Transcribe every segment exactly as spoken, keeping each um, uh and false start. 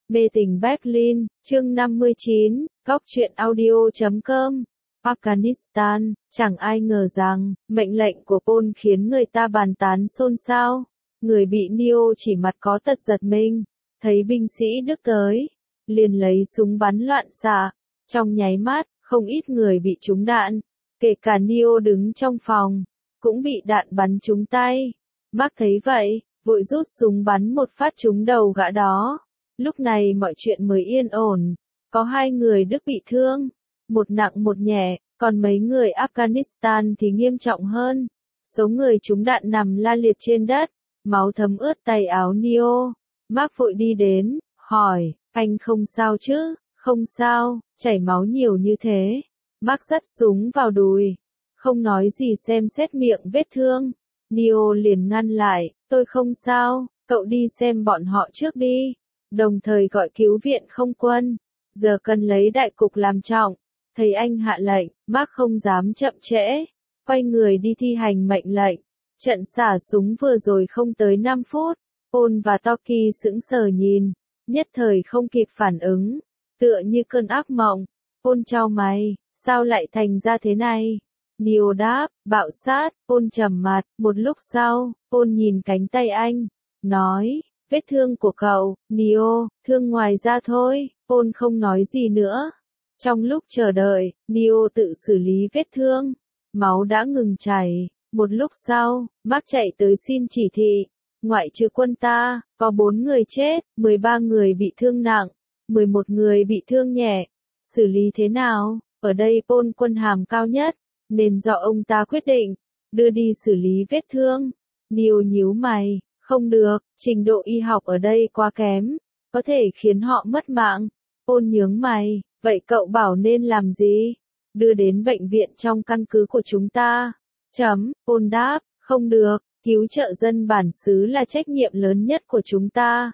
Mê tình Berlin, chương năm mươi chín, góc truyện audio chấm com. Afghanistan, chẳng ai ngờ rằng, mệnh lệnh của Paul khiến người ta bàn tán xôn xao. Người bị Neo chỉ mặt có tật giật mình, thấy binh sĩ Đức tới, liền lấy súng bắn loạn xạ. Trong nháy mắt, không ít người bị trúng đạn, kể cả Neo đứng trong phòng, cũng bị đạn bắn trúng tay. Bác thấy vậy, vội rút súng bắn một phát trúng đầu gã đó. Lúc này mọi chuyện mới yên ổn, có hai người Đức bị thương, một nặng một nhẹ, còn mấy người Afghanistan thì nghiêm trọng hơn. Số người trúng đạn nằm la liệt trên đất, máu thấm ướt tay áo Neo. Bác vội đi đến, hỏi, anh không sao chứ? Không sao, chảy máu nhiều như thế. Bác dắt súng vào đùi, không nói gì xem xét miệng vết thương. Neo liền ngăn lại, tôi không sao, cậu đi xem bọn họ trước đi. Đồng thời gọi cứu viện không quân. Giờ cần lấy đại cục làm trọng. Thấy anh hạ lệnh, bác không dám chậm trễ. Quay người đi thi hành mệnh lệnh. Trận xả súng vừa rồi không tới năm phút. Paul và Toki sững sờ nhìn, nhất thời không kịp phản ứng, tựa như cơn ác mộng. Paul chau mày, sao lại thành ra thế này? Neo đáp, bạo sát. Paul trầm mặt, một lúc sau, Paul nhìn cánh tay anh, nói, vết thương của cậu, Neo, thương ngoài da thôi. Paul không nói gì nữa. Trong lúc chờ đợi, Neo tự xử lý vết thương, máu đã ngừng chảy. Một lúc sau, bác chạy tới xin chỉ thị. Ngoại trừ quân ta, có bốn người chết, mười ba người bị thương nặng, mười một người bị thương nhẹ. Xử lý thế nào? Ở đây Paul quân hàm cao nhất, nên do ông ta quyết định, đưa đi xử lý vết thương. Neo nhíu mày, không được, trình độ y học ở đây quá kém, có thể khiến họ mất mạng. Paul nhướng mày, vậy cậu bảo nên làm gì? Đưa đến bệnh viện trong căn cứ của chúng ta. Chấm, Paul đáp, không được. Cứu trợ dân bản xứ là trách nhiệm lớn nhất của chúng ta.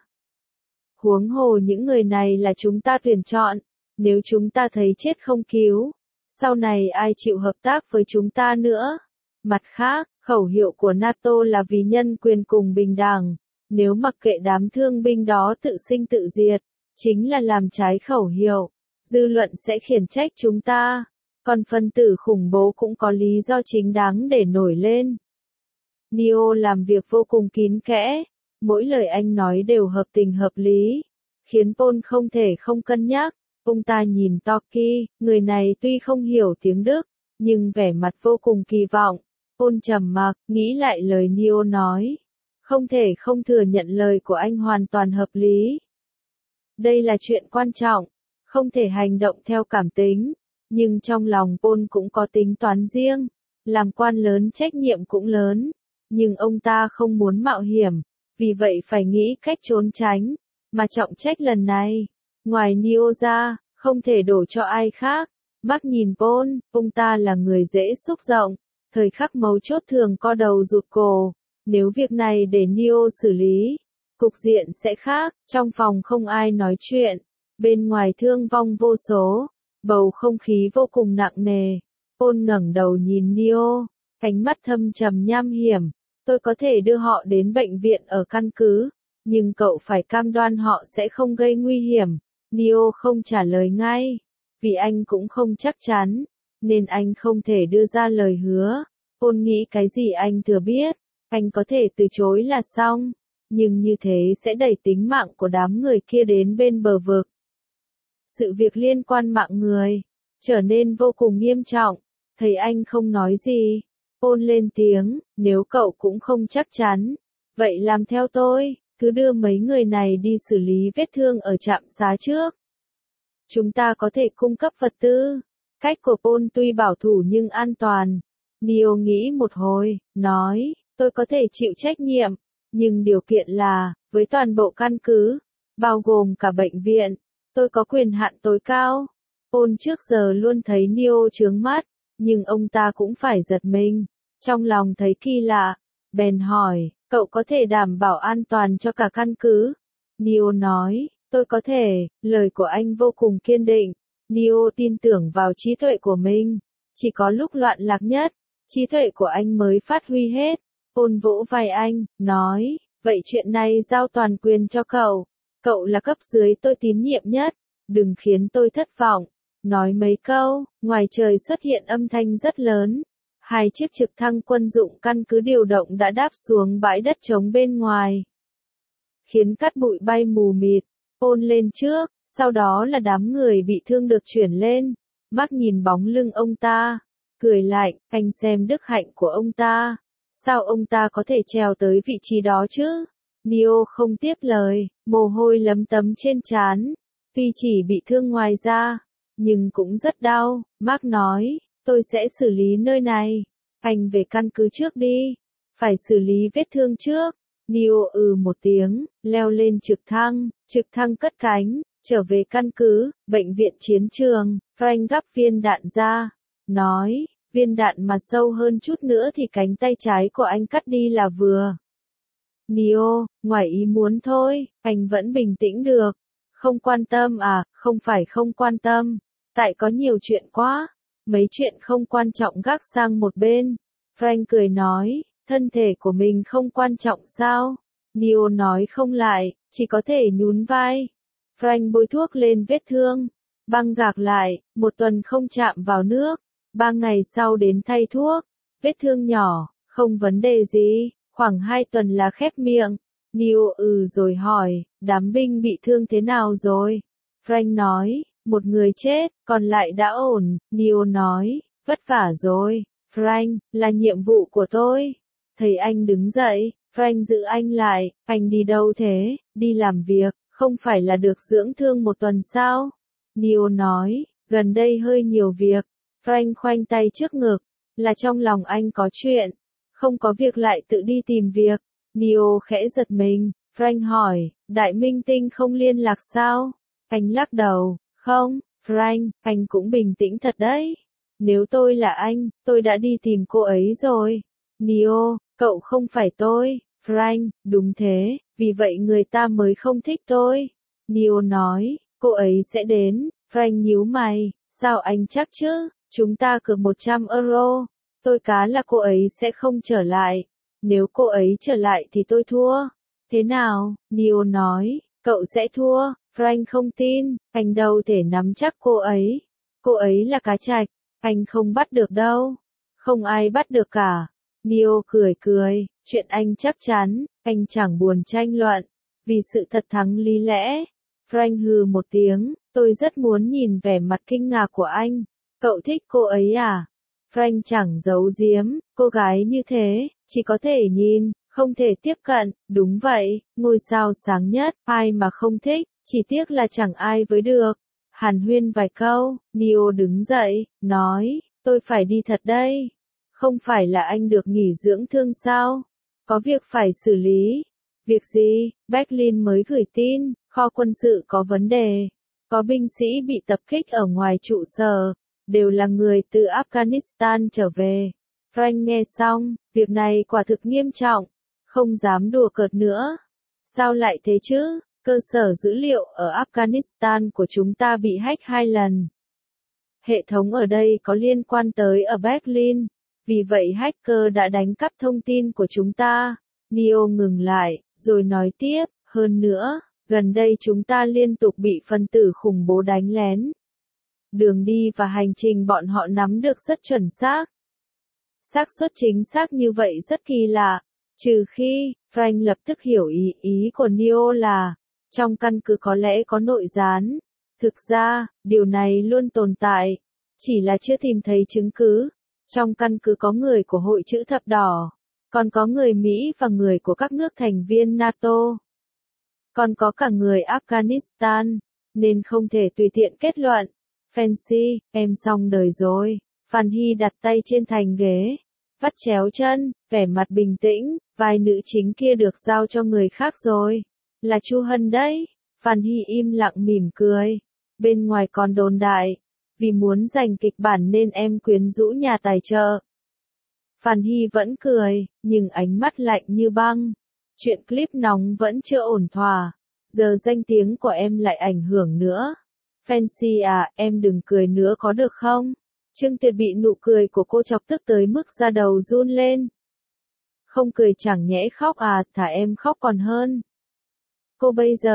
Huống hồ những người này là chúng ta tuyển chọn, nếu chúng ta thấy chết không cứu, sau này ai chịu hợp tác với chúng ta nữa. Mặt khác, khẩu hiệu của NATO là vì nhân quyền cùng bình đẳng, nếu mặc kệ đám thương binh đó tự sinh tự diệt, chính là làm trái khẩu hiệu, dư luận sẽ khiển trách chúng ta, còn phân tử khủng bố cũng có lý do chính đáng để nổi lên. Neo làm việc vô cùng kín kẽ, mỗi lời anh nói đều hợp tình hợp lý, khiến Paul không thể không cân nhắc. Ông ta nhìn Toki, người này tuy không hiểu tiếng Đức, nhưng vẻ mặt vô cùng kỳ vọng. Paul trầm mặc, nghĩ lại lời Neo nói. Không thể không thừa nhận lời của anh hoàn toàn hợp lý. Đây là chuyện quan trọng, không thể hành động theo cảm tính, nhưng trong lòng Paul cũng có tính toán riêng, làm quan lớn trách nhiệm cũng lớn. Nhưng ông ta không muốn mạo hiểm, vì vậy phải nghĩ cách trốn tránh, mà trọng trách lần này, ngoài Neo ra, không thể đổ cho ai khác. Bác nhìn Paul, ông ta là người dễ xúc động, thời khắc mấu chốt thường co đầu rụt cổ, nếu việc này để Neo xử lý, cục diện sẽ khác. Trong phòng không ai nói chuyện, bên ngoài thương vong vô số, bầu không khí vô cùng nặng nề. Paul ngẩng đầu nhìn Neo, ánh mắt thâm trầm nham hiểm. Tôi có thể đưa họ đến bệnh viện ở căn cứ, nhưng cậu phải cam đoan họ sẽ không gây nguy hiểm. Neo không trả lời ngay, vì anh cũng không chắc chắn, nên anh không thể đưa ra lời hứa. Paul nghĩ cái gì anh thừa biết, anh có thể từ chối là xong, nhưng như thế sẽ đẩy tính mạng của đám người kia đến bên bờ vực. Sự việc liên quan mạng người, trở nên vô cùng nghiêm trọng. Thấy anh không nói gì, Paul lên tiếng, nếu cậu cũng không chắc chắn, vậy làm theo tôi, cứ đưa mấy người này đi xử lý vết thương ở trạm xá trước. Chúng ta có thể cung cấp vật tư. Cách của Paul tuy bảo thủ nhưng an toàn. Neo nghĩ một hồi, nói, tôi có thể chịu trách nhiệm, nhưng điều kiện là, với toàn bộ căn cứ, bao gồm cả bệnh viện, tôi có quyền hạn tối cao. Paul trước giờ luôn thấy Neo chướng mắt, nhưng ông ta cũng phải giật mình. Trong lòng thấy kỳ lạ, bèn hỏi, cậu có thể đảm bảo an toàn cho cả căn cứ? Neo nói, tôi có thể. Lời của anh vô cùng kiên định. Neo tin tưởng vào trí tuệ của mình. Chỉ có lúc loạn lạc nhất, trí tuệ của anh mới phát huy hết. Paul vỗ vai anh, nói, vậy chuyện này giao toàn quyền cho cậu. cậu là cấp dưới tôi tín nhiệm nhất, đừng khiến tôi thất vọng. Nói mấy câu, ngoài trời xuất hiện âm thanh rất lớn. Hai chiếc trực thăng quân dụng căn cứ điều động đã đáp xuống bãi đất trống bên ngoài, khiến cát bụi bay mù mịt. Paul lên trước, sau đó là đám người bị thương được chuyển lên. Mark nhìn bóng lưng ông ta, cười lạnh, anh xem đức hạnh của ông ta. Sao ông ta có thể trèo tới vị trí đó chứ? Neo không tiếp lời, mồ hôi lấm tấm trên trán. Tuy chỉ bị thương ngoài da, nhưng cũng rất đau. Mark nói, tôi sẽ xử lý nơi này. Anh về căn cứ trước đi. Phải xử lý vết thương trước. Neo ừ một tiếng, leo lên trực thăng. Trực thăng cất cánh, trở về căn cứ, bệnh viện chiến trường. Frank gắp viên đạn ra, nói, viên đạn mà sâu hơn chút nữa thì cánh tay trái của anh cắt đi là vừa. Neo, ngoài ý muốn thôi, anh vẫn bình tĩnh được. Không quan tâm à, không phải không quan tâm. Tại có nhiều chuyện quá. Mấy chuyện không quan trọng gác sang một bên. Frank cười nói, thân thể của mình không quan trọng sao? Neo nói không lại, chỉ có thể nhún vai. Frank bôi thuốc lên vết thương, băng gạc lại, một tuần không chạm vào nước. Ba ngày sau đến thay thuốc, vết thương nhỏ, không vấn đề gì, khoảng hai tuần là khép miệng. Neo ừ rồi hỏi, đám binh bị thương thế nào rồi? Frank nói, một người chết, còn lại đã ổn. Neo nói, vất vả rồi. Frank, là nhiệm vụ của tôi. Thấy anh đứng dậy, Frank giữ anh lại, anh đi đâu thế? Đi làm việc, không phải là được dưỡng thương một tuần sao? Neo nói, gần đây hơi nhiều việc. Frank khoanh tay trước ngực, là trong lòng anh có chuyện. Không có việc lại tự đi tìm việc. Neo khẽ giật mình. Frank hỏi, Đại Minh Tinh không liên lạc sao? Anh lắc đầu, không. Frank, anh cũng bình tĩnh thật đấy. Nếu tôi là anh, tôi đã đi tìm cô ấy rồi. Neo, cậu không phải tôi. Frank, đúng thế, vì vậy người ta mới không thích tôi. Neo nói, cô ấy sẽ đến. Frank nhíu mày, sao anh chắc chứ? Chúng ta cược một trăm euro. Tôi cá là cô ấy sẽ không trở lại. Nếu cô ấy trở lại thì tôi thua. Thế nào? Neo nói, cậu sẽ thua. Frank không tin, anh đâu thể nắm chắc cô ấy. Cô ấy là cá trạch, anh không bắt được đâu. Không ai bắt được cả. Neo cười cười, chuyện anh chắc chắn, anh chẳng buồn tranh luận. Vì sự thật thắng lý lẽ. Frank hừ một tiếng, tôi rất muốn nhìn vẻ mặt kinh ngạc của anh. Cậu thích cô ấy à? Frank chẳng giấu giếm, cô gái như thế, chỉ có thể nhìn, không thể tiếp cận. Đúng vậy, ngôi sao sáng nhất, ai mà không thích, chỉ tiếc là chẳng ai với được. Hàn huyên vài câu, Neo đứng dậy, nói, tôi phải đi thật đây. Không phải là anh được nghỉ dưỡng thương sao? Có việc phải xử lý. Việc gì? Berlin mới gửi tin, kho quân sự có vấn đề. Có binh sĩ bị tập kích ở ngoài trụ sở, đều là người từ Afghanistan trở về. Frank nghe xong, việc này quả thực nghiêm trọng, không dám đùa cợt nữa. Sao lại thế chứ? Cơ sở dữ liệu ở Afghanistan của chúng ta bị hack hai lần. Hệ thống ở đây có liên quan tới ở Berlin, vì vậy hacker đã đánh cắp thông tin của chúng ta. Neo ngừng lại, rồi nói tiếp, hơn nữa, gần đây chúng ta liên tục bị phân tử khủng bố đánh lén. Đường đi và hành trình bọn họ nắm được rất chuẩn xác. Xác suất chính xác như vậy rất kỳ lạ. Trừ khi, Frank lập tức hiểu ý ý của Neo là, trong căn cứ có lẽ có nội gián. Thực ra, điều này luôn tồn tại, chỉ là chưa tìm thấy chứng cứ. Trong căn cứ có người của Hội Chữ Thập Đỏ, còn có người Mỹ và người của các nước thành viên NATO. Còn có cả người Afghanistan, nên không thể tùy tiện kết luận. Fancy, em xong đời rồi. Phan Hy đặt tay trên thành ghế, vắt chéo chân, vẻ mặt bình tĩnh, vai nữ chính kia được giao cho người khác rồi. Là Chu Hân đấy. Phan Hy im lặng mỉm cười. Bên ngoài còn đồn đại, vì muốn giành kịch bản nên em quyến rũ nhà tài trợ. Phan Hy vẫn cười, nhưng ánh mắt lạnh như băng. Chuyện clip nóng vẫn chưa ổn thỏa. Giờ danh tiếng của em lại ảnh hưởng nữa. Fancy à, em đừng cười nữa có được không? Trương Tuyệt bị nụ cười của cô chọc tức tới mức da đầu run lên. Không cười chẳng nhẽ khóc à, thả em khóc còn hơn. Cô bây giờ,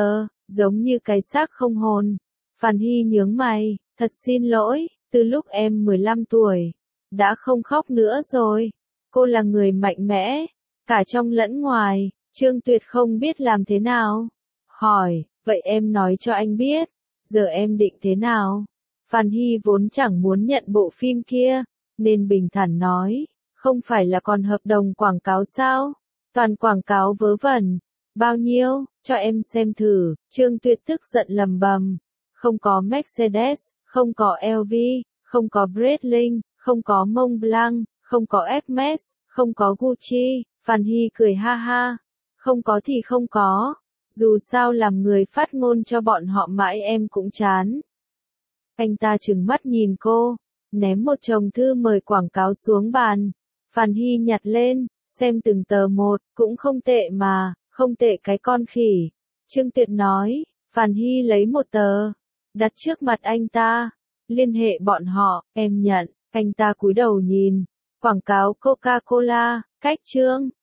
giống như cái xác không hồn. Phan Hy nhướng mày, thật xin lỗi, từ lúc em mười lăm tuổi, đã không khóc nữa rồi. Cô là người mạnh mẽ, cả trong lẫn ngoài. Trương Tuyệt không biết làm thế nào. Hỏi, vậy em nói cho anh biết, giờ em định thế nào? Phan Hy vốn chẳng muốn nhận bộ phim kia, nên bình thản nói, không phải là còn hợp đồng quảng cáo sao? Toàn quảng cáo vớ vẩn. Bao nhiêu, cho em xem thử. Trương Tuyệt tức giận lầm bầm. Không có Mercedes, không có lờ vê, không có Breitling, không có Montblanc, không có Hermes, không có Gucci. Phan Hy cười ha ha. Không có thì không có. Dù sao làm người phát ngôn cho bọn họ mãi em cũng chán. Anh ta trừng mắt nhìn cô, ném một chồng thư mời quảng cáo xuống bàn. Phan Hy nhặt lên, xem từng tờ một, cũng không tệ mà, không tệ cái con khỉ. Trương Tuyệt nói, Phan Hy lấy một tờ, đặt trước mặt anh ta, liên hệ bọn họ, em nhận. Anh ta cúi đầu nhìn, quảng cáo Coca-Cola, cách trương.